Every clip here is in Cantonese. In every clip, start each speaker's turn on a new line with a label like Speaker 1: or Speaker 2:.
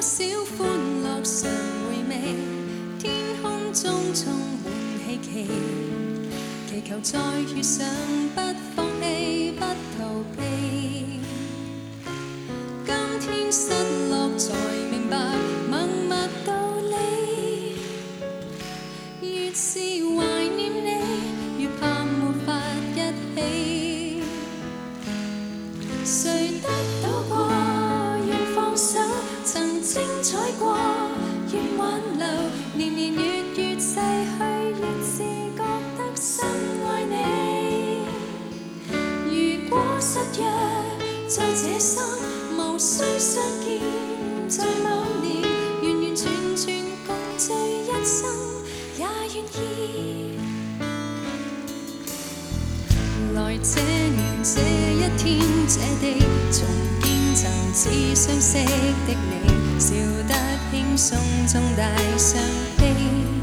Speaker 1: 少歡樂常回味，天空中充滿希冀，祈求再遇上不放棄不逃避。今天失落才明白默默道理，越是懷念你，越怕沒法一起。誰得到過願放手，曾精彩過願挽留，年年月月逝去，越是覺得深愛你。如果失約在這生，無需相見在某年，完完全全共聚一生也願意。來這年這一天這地，重見曾似相識的你，笑得輕鬆中帶傷悲。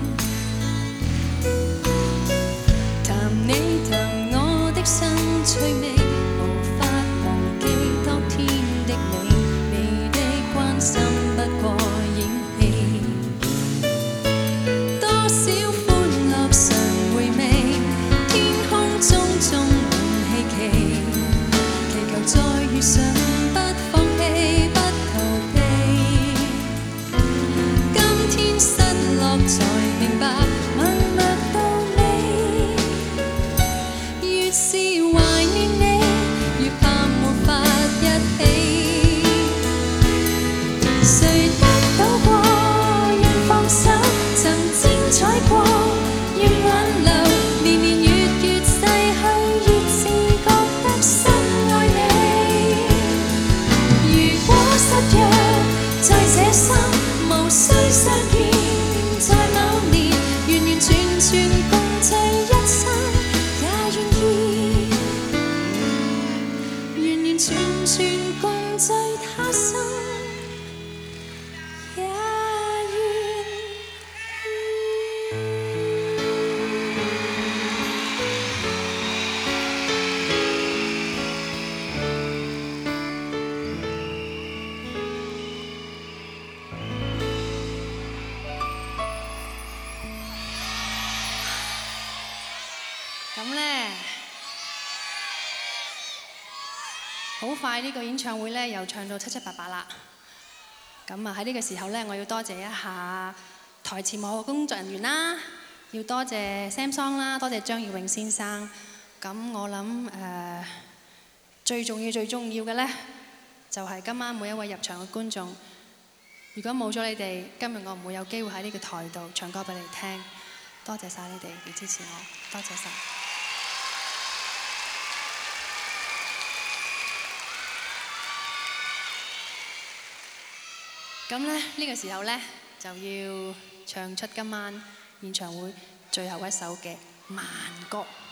Speaker 1: 談你談我的新趣味，無法忘記當天的你，你的關心不過演戲。多少歡樂常回味，天空中充滿希冀，祈求再遇上不放棄不逃避。今天失落才明白默默道理，越是懷念你，越怕沒法一起。誰得到過願放手，曾精彩過願挽留，年年月月逝去，越是覺得深愛你。如果失約在這生，無需相見在某年，完完全全共聚一生也願意，完完全全共聚他生也願意。咁咧，好快呢個演唱會咧又唱到七七八八啦。咁啊喺呢個時候咧，我要多謝一下台前幕後工作人員啦，要多謝 Samsung 啦，多謝張耀榮先生。咁我諗最重要嘅咧，就係今晚每一位入場嘅觀眾。如果冇咗你哋，今日我唔會有機會喺呢個台度唱歌俾你聽。多謝晒你哋嘅支持我，多謝晒。咁咧呢個時候咧就要唱出今晚演唱會最後一首嘅慢歌。